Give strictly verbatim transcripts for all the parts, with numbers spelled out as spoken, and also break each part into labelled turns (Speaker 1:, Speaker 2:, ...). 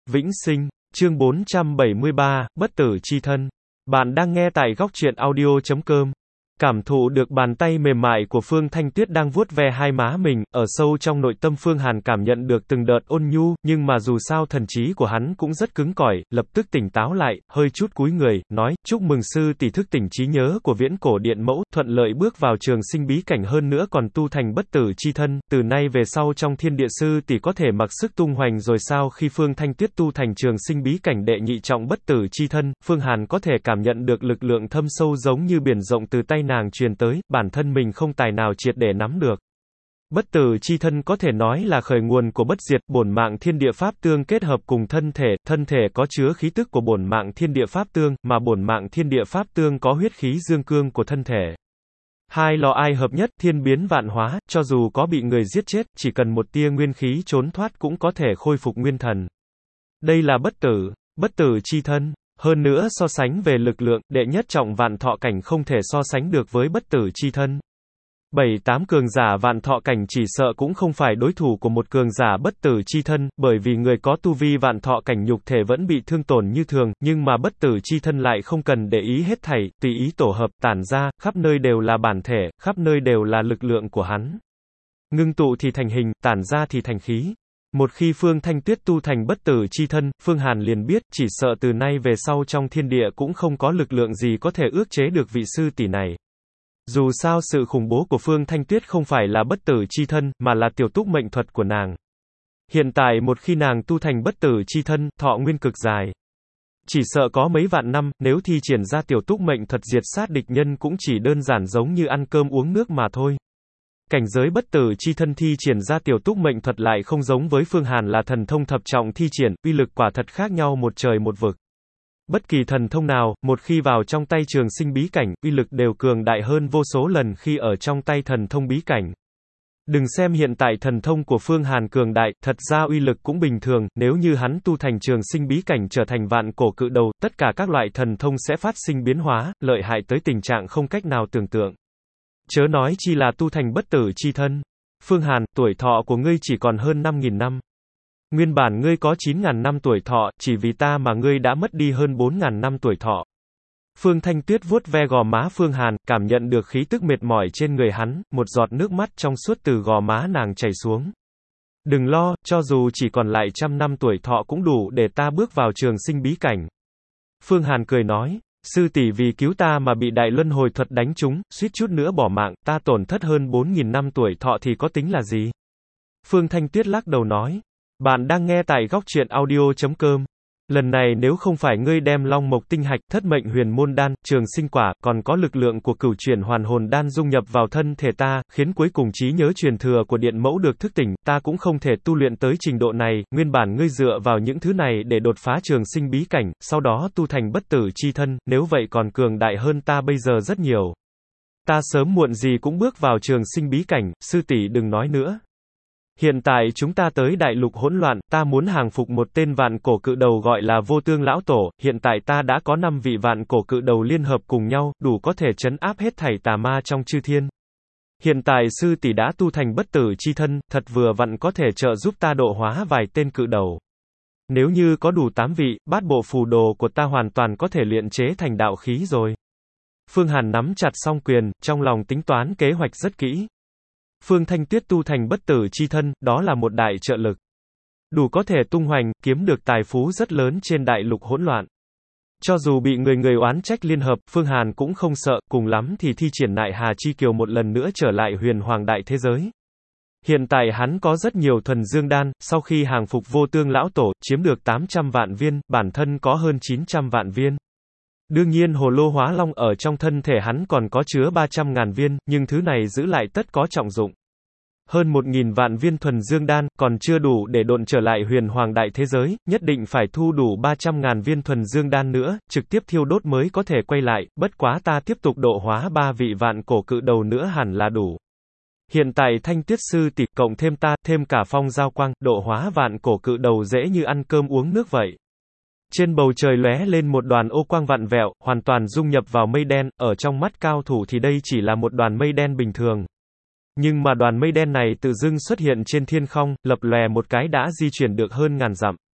Speaker 1: Vĩnh sinh, chương bốn trăm bảy mươi ba, bất tử chi thân. Bạn đang nghe tại góc truyện audio chấm com. Cảm thụ được bàn tay mềm mại của Phương Thanh Tuyết đang vuốt ve hai má mình, ở sâu trong nội tâm Phương Hàn cảm nhận được từng đợt ôn nhu, nhưng mà dù sao thần trí của hắn cũng rất cứng cỏi, lập tức tỉnh táo lại, hơi chút cúi người, nói, chúc mừng sư tỷ thức tỉnh trí nhớ của viễn cổ điện mẫu, thuận lợi bước vào trường sinh bí cảnh hơn nữa còn tu thành bất tử chi thân, từ nay về sau trong thiên địa sư tỷ có thể mặc sức tung hoành rồi sao. Khi Phương Thanh Tuyết tu thành trường sinh bí cảnh đệ nhị trọng bất tử chi thân, Phương Hàn có thể cảm nhận được lực lượng thâm sâu giống như biển rộng từ tay nàng truyền tới, bản thân mình không tài nào triệt để nắm được. Bất tử chi thân có thể nói là khởi nguồn của bất diệt, bổn mạng thiên địa pháp tương kết hợp cùng thân thể, thân thể có chứa khí tức của bổn mạng thiên địa pháp tương, mà bổn mạng thiên địa pháp tương có huyết khí dương cương của thân thể. Hai lò ai hợp nhất, thiên biến vạn hóa, cho dù có bị người giết chết, chỉ cần một tia nguyên khí trốn thoát cũng có thể khôi phục nguyên thần. Đây là bất tử, bất tử chi thân. Hơn nữa so sánh về lực lượng, đệ nhất trọng vạn thọ cảnh không thể so sánh được với bất tử chi thân. Bảy tám cường giả vạn thọ cảnh chỉ sợ cũng không phải đối thủ của một cường giả bất tử chi thân, bởi vì người có tu vi vạn thọ cảnh nhục thể vẫn bị thương tổn như thường, nhưng mà bất tử chi thân lại không cần để ý hết thảy, tùy ý tổ hợp, tản ra, khắp nơi đều là bản thể, khắp nơi đều là lực lượng của hắn. Ngưng tụ thì thành hình, tản ra thì thành khí. Một khi Phương Thanh Tuyết tu thành bất tử chi thân, Phương Hàn liền biết, chỉ sợ từ nay về sau trong thiên địa cũng không có lực lượng gì có thể ước chế được vị sư tỷ này. Dù sao sự khủng bố của Phương Thanh Tuyết không phải là bất tử chi thân, mà là tiểu túc mệnh thuật của nàng. Hiện tại một khi nàng tu thành bất tử chi thân, thọ nguyên cực dài. Chỉ sợ có mấy vạn năm, nếu thi triển ra tiểu túc mệnh thuật diệt sát địch nhân cũng chỉ đơn giản giống như ăn cơm uống nước mà thôi. Cảnh giới bất tử chi thân thi triển ra tiểu túc mệnh thuật lại không giống với Phương Hàn là thần thông thập trọng thi triển, uy lực quả thật khác nhau một trời một vực. Bất kỳ thần thông nào, một khi vào trong tay trường sinh bí cảnh, uy lực đều cường đại hơn vô số lần khi ở trong tay thần thông bí cảnh. Đừng xem hiện tại thần thông của Phương Hàn cường đại, thật ra uy lực cũng bình thường, nếu như hắn tu thành trường sinh bí cảnh trở thành vạn cổ cự đầu, tất cả các loại thần thông sẽ phát sinh biến hóa, lợi hại tới tình trạng không cách nào tưởng tượng. Chớ nói chi là tu thành bất tử chi thân. Phương Hàn, tuổi thọ của ngươi chỉ còn hơn năm nghìn năm. Nguyên bản ngươi có chín nghìn năm tuổi thọ, chỉ vì ta mà ngươi đã mất đi hơn bốn nghìn năm tuổi thọ. Phương Thanh Tuyết vuốt ve gò má Phương Hàn, cảm nhận được khí tức mệt mỏi trên người hắn, một giọt nước mắt trong suốt từ gò má nàng chảy xuống. Đừng lo, cho dù chỉ còn lại trăm năm tuổi thọ cũng đủ để ta bước vào trường sinh bí cảnh. Phương Hàn cười nói. Sư tỷ vì cứu ta mà bị đại luân hồi thuật đánh trúng, suýt chút nữa bỏ mạng, ta tổn thất hơn bốn nghìn năm tuổi thọ thì có tính là gì? Phương Thanh Tuyết lắc đầu nói. Bạn đang nghe tại góc truyện audio chấm com. Lần này nếu không phải ngươi đem long mộc tinh hạch, thất mệnh huyền môn đan, trường sinh quả, còn có lực lượng của cửu chuyển hoàn hồn đan dung nhập vào thân thể ta, khiến cuối cùng trí nhớ truyền thừa của điện mẫu được thức tỉnh, ta cũng không thể tu luyện tới trình độ này. Nguyên bản ngươi dựa vào những thứ này để đột phá trường sinh bí cảnh, sau đó tu thành bất tử chi thân, nếu vậy còn cường đại hơn ta bây giờ rất nhiều. Ta sớm muộn gì cũng bước vào trường sinh bí cảnh, sư tỷ đừng nói nữa. Hiện tại chúng ta tới đại lục hỗn loạn, ta muốn hàng phục một tên vạn cổ cự đầu gọi là Vô Tương Lão Tổ, hiện tại ta đã có năm vị vạn cổ cự đầu liên hợp cùng nhau, đủ có thể trấn áp hết thảy tà ma trong chư thiên. Hiện tại sư tỷ đã tu thành bất tử chi thân, thật vừa vặn có thể trợ giúp ta độ hóa vài tên cự đầu. Nếu như có đủ tám vị, bát bộ phù đồ của ta hoàn toàn có thể luyện chế thành đạo khí rồi. Phương Hàn nắm chặt song quyền, trong lòng tính toán kế hoạch rất kỹ. Phương Thanh Tuyết tu thành bất tử chi thân, đó là một đại trợ lực. Đủ có thể tung hoành, kiếm được tài phú rất lớn trên đại lục hỗn loạn. Cho dù bị người người oán trách liên hợp, Phương Hàn cũng không sợ, cùng lắm thì thi triển Nại Hà Chi Kiều một lần nữa trở lại huyền hoàng đại thế giới. Hiện tại hắn có rất nhiều thuần dương đan, sau khi hàng phục Vô Tương Lão Tổ, chiếm được tám trăm vạn viên, bản thân có hơn chín trăm vạn viên. Đương nhiên hồ lô hóa long ở trong thân thể hắn còn có chứa ba trăm ngàn viên, nhưng thứ này giữ lại tất có trọng dụng. Hơn một nghìn vạn viên thuần dương đan, còn chưa đủ để độn trở lại huyền hoàng đại thế giới, nhất định phải thu đủ ba trăm ngàn viên thuần dương đan nữa, trực tiếp thiêu đốt mới có thể quay lại, bất quá ta tiếp tục độ hóa ba vị vạn cổ cự đầu nữa hẳn là đủ. Hiện tại Thanh Tuyết sư tỷ, cộng thêm ta, thêm cả Phong Giao Quang, độ hóa vạn cổ cự đầu dễ như ăn cơm uống nước vậy. Trên bầu trời lóe lên một đoàn ô quang vặn vẹo, hoàn toàn dung nhập vào mây đen, ở trong mắt cao thủ thì đây chỉ là một đoàn mây đen bình thường. Nhưng mà đoàn mây đen này tự dưng xuất hiện trên thiên không, lập lòe một cái đã di chuyển được hơn ngàn dặm.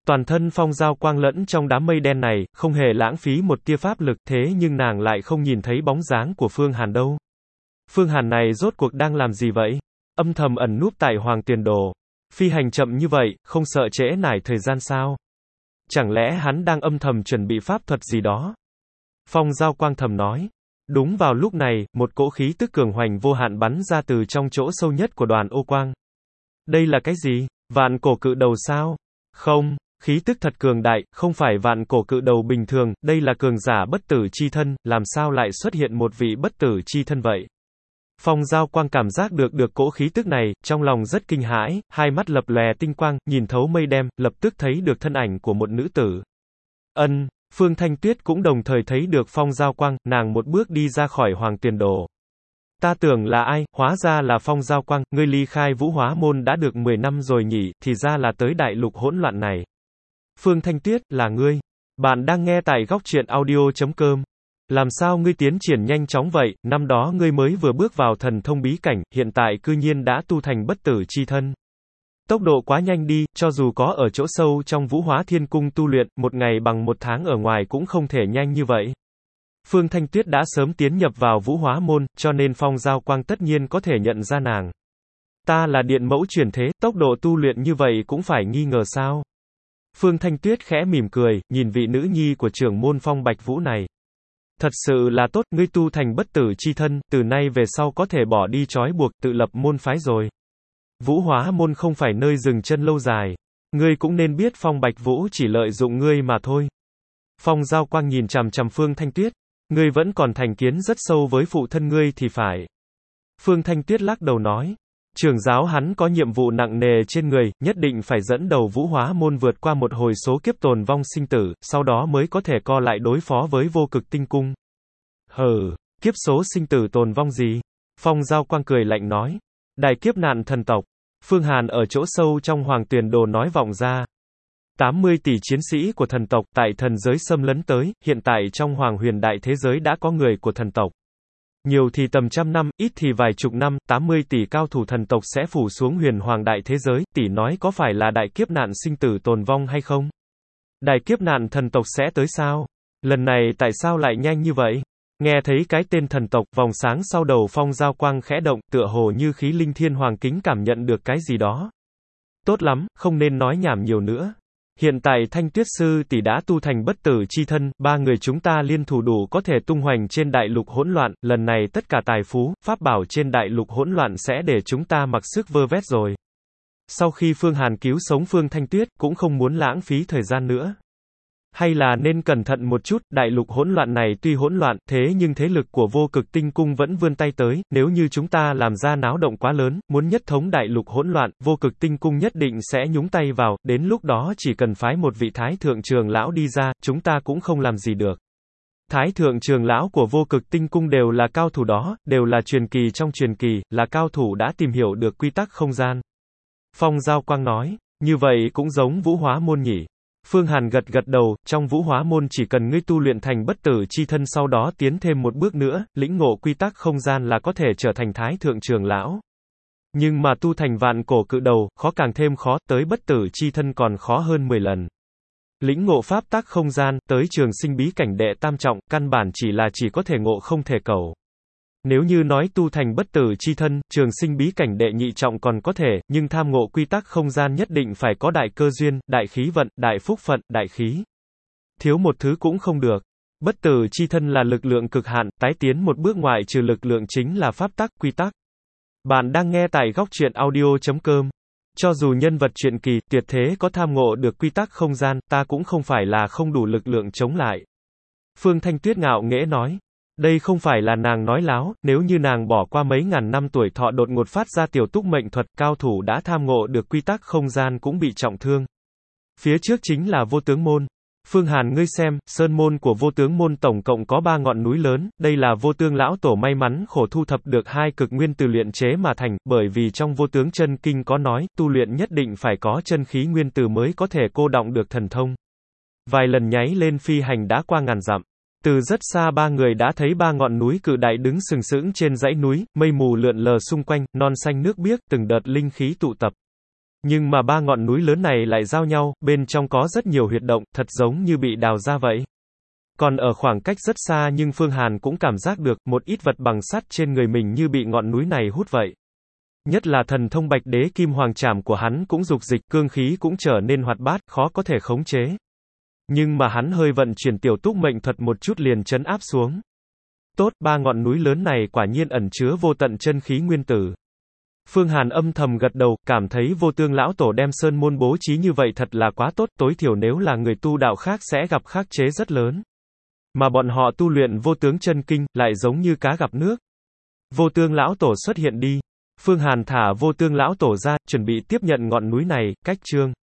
Speaker 1: Toàn thân Phong Giao Quang lẫn trong đám mây đen này, không hề lãng phí một tia pháp lực, thế nhưng nàng lại không nhìn thấy bóng dáng của Phương Hàn đâu. Phương Hàn này rốt cuộc đang làm gì vậy? Âm thầm ẩn núp tại Hoàng Tuyền Đồ. Phi hành chậm như vậy, không sợ trễ nải thời gian sao? Chẳng lẽ hắn đang âm thầm chuẩn bị pháp thuật gì đó? Phong Giao Quang thầm nói. Đúng vào lúc này, một cỗ khí tức cường hoành vô hạn bắn ra từ trong chỗ sâu nhất của đoàn ô quang. Đây là cái gì? Vạn cổ cự đầu sao? Không, khí tức thật cường đại, không phải vạn cổ cự đầu bình thường, đây là cường giả bất tử chi thân, làm sao lại xuất hiện một vị bất tử chi thân vậy? Phong Giao Quang cảm giác được được cỗ khí tức này, trong lòng rất kinh hãi, hai mắt lập lòe tinh quang, nhìn thấu mây đen, lập tức thấy được thân ảnh của một nữ tử. Ân, Phương Thanh Tuyết cũng đồng thời thấy được Phong Giao Quang, nàng một bước đi ra khỏi Hoàng Tuyền Đồ. Ta tưởng là ai, hóa ra là Phong Giao Quang, ngươi ly khai Vũ Hóa Môn đã được mười năm rồi nhỉ, thì ra là tới đại lục hỗn loạn này. Phương Thanh Tuyết, là ngươi. Bạn đang nghe tại góc truyện audio chấm com. Làm sao ngươi tiến triển nhanh chóng vậy, năm đó ngươi mới vừa bước vào thần thông bí cảnh, hiện tại cư nhiên đã tu thành bất tử chi thân. Tốc độ quá nhanh đi, cho dù có ở chỗ sâu trong Vũ Hóa Thiên Cung tu luyện, một ngày bằng một tháng ở ngoài cũng không thể nhanh như vậy. Phương Thanh Tuyết đã sớm tiến nhập vào Vũ Hóa Môn, cho nên Phong Giao Quang tất nhiên có thể nhận ra nàng. Ta là điện mẫu chuyển thế, tốc độ tu luyện như vậy cũng phải nghi ngờ sao? Phương Thanh Tuyết khẽ mỉm cười, nhìn vị nữ nhi của trưởng môn Phong Bạch Vũ này. Thật sự là tốt, ngươi tu thành bất tử chi thân, từ nay về sau có thể bỏ đi trói buộc, tự lập môn phái rồi. Vũ Hóa Môn không phải nơi dừng chân lâu dài. Ngươi cũng nên biết Phong Bạch Vũ chỉ lợi dụng ngươi mà thôi. Phong Giao Quang nhìn chằm chằm Phương Thanh Tuyết. Ngươi vẫn còn thành kiến rất sâu với phụ thân ngươi thì phải. Phương Thanh Tuyết lắc đầu nói. Trưởng giáo hắn có nhiệm vụ nặng nề trên người, nhất định phải dẫn đầu Vũ Hóa Môn vượt qua một hồi số kiếp tồn vong sinh tử, sau đó mới có thể co lại đối phó với Vô Cực Tinh Cung. Hừ, kiếp số sinh tử tồn vong gì? Phong Giao Quang cười lạnh nói. Đại kiếp nạn thần tộc. Phương Hàn ở chỗ sâu trong Hoàng Tuyền Đồ nói vọng ra. tám mươi tỷ chiến sĩ của thần tộc tại thần giới xâm lấn tới, hiện tại trong Hoàng Huyền Đại thế giới đã có người của thần tộc. Nhiều thì tầm trăm năm, ít thì vài chục năm, tám mươi tỷ cao thủ thần tộc sẽ phủ xuống Huyền Hoàng Đại thế giới, tỷ nói có phải là đại kiếp nạn sinh tử tồn vong hay không? Đại kiếp nạn thần tộc sẽ tới sao? Lần này tại sao lại nhanh như vậy? Nghe thấy cái tên thần tộc, vòng sáng sau đầu Phong Giao Quang khẽ động, tựa hồ như khí linh thiên hoàng kính cảm nhận được cái gì đó. Tốt lắm, không nên nói nhảm nhiều nữa. Hiện tại Thanh Tuyết Sư tỷ đã tu thành bất tử chi thân, ba người chúng ta liên thủ đủ có thể tung hoành trên đại lục hỗn loạn, lần này tất cả tài phú, pháp bảo trên đại lục hỗn loạn sẽ để chúng ta mặc sức vơ vét rồi. Sau khi Phương Hàn cứu sống Phương Thanh Tuyết, cũng không muốn lãng phí thời gian nữa. Hay là nên cẩn thận một chút, đại lục hỗn loạn này tuy hỗn loạn, thế nhưng thế lực của Vô Cực Tinh Cung vẫn vươn tay tới, nếu như chúng ta làm ra náo động quá lớn, muốn nhất thống đại lục hỗn loạn, Vô Cực Tinh Cung nhất định sẽ nhúng tay vào, đến lúc đó chỉ cần phái một vị Thái Thượng Trường Lão đi ra, chúng ta cũng không làm gì được. Thái Thượng Trường Lão của Vô Cực Tinh Cung đều là cao thủ đó, đều là truyền kỳ trong truyền kỳ, là cao thủ đã tìm hiểu được quy tắc không gian. Phong Giao Quang nói, như vậy cũng giống Vũ Hóa Môn nhỉ. Phương Hàn gật gật đầu, trong Vũ Hóa Môn chỉ cần ngươi tu luyện thành bất tử chi thân sau đó tiến thêm một bước nữa, lĩnh ngộ quy tắc không gian là có thể trở thành Thái Thượng Trường Lão. Nhưng mà tu thành vạn cổ cự đầu, khó càng thêm khó, tới bất tử chi thân còn khó hơn mười lần. Lĩnh ngộ pháp tắc không gian, tới trường sinh bí cảnh đệ tam trọng, căn bản chỉ là chỉ có thể ngộ không thể cầu. Nếu như nói tu thành bất tử chi thân, trường sinh bí cảnh đệ nhị trọng còn có thể, nhưng tham ngộ quy tắc không gian nhất định phải có đại cơ duyên, đại khí vận, đại phúc phận, đại khí. Thiếu một thứ cũng không được. Bất tử chi thân là lực lượng cực hạn, tái tiến một bước ngoại trừ lực lượng chính là pháp tắc, quy tắc. Bạn đang nghe tại góc truyện audio chấm com. Cho dù nhân vật truyện kỳ, tuyệt thế có tham ngộ được quy tắc không gian, ta cũng không phải là không đủ lực lượng chống lại. Phương Thanh Tuyết ngạo nghễ nói. Đây không phải là nàng nói láo, nếu như nàng bỏ qua mấy ngàn năm tuổi thọ đột ngột phát ra tiểu túc mệnh thuật, cao thủ đã tham ngộ được quy tắc không gian cũng bị trọng thương. Phía trước chính là Vô Tướng Môn. Phương Hàn ngươi xem, sơn môn của Vô Tướng Môn tổng cộng có ba ngọn núi lớn, đây là Vô Tương lão tổ may mắn khổ thu thập được hai cực nguyên từ luyện chế mà thành, bởi vì trong Vô Tướng chân kinh có nói, tu luyện nhất định phải có chân khí nguyên từ mới có thể cô đọng được thần thông. Vài lần nháy lên phi hành đã qua ngàn dặm. Từ rất xa ba người đã thấy ba ngọn núi cự đại đứng sừng sững trên dãy núi, mây mù lượn lờ xung quanh, non xanh nước biếc, từng đợt linh khí tụ tập. Nhưng mà ba ngọn núi lớn này lại giao nhau, bên trong có rất nhiều huyệt động, thật giống như bị đào ra vậy. Còn ở khoảng cách rất xa nhưng Phương Hàn cũng cảm giác được, một ít vật bằng sắt trên người mình như bị ngọn núi này hút vậy. Nhất là thần thông Bạch Đế Kim Hoàng Trảm của hắn cũng dục dịch, cương khí cũng trở nên hoạt bát, khó có thể khống chế. Nhưng mà hắn hơi vận chuyển tiểu túc mệnh thuật một chút liền trấn áp xuống. Tốt, ba ngọn núi lớn này quả nhiên ẩn chứa vô tận chân khí nguyên tử. Phương Hàn âm thầm gật đầu, cảm thấy Vô Tương lão tổ đem sơn môn bố trí như vậy thật là quá tốt, tối thiểu nếu là người tu đạo khác sẽ gặp khắc chế rất lớn. Mà bọn họ tu luyện vô tướng chân kinh, lại giống như cá gặp nước. Vô Tương lão tổ xuất hiện đi. Phương Hàn thả Vô Tương lão tổ ra, chuẩn bị tiếp nhận ngọn núi này, cách chương.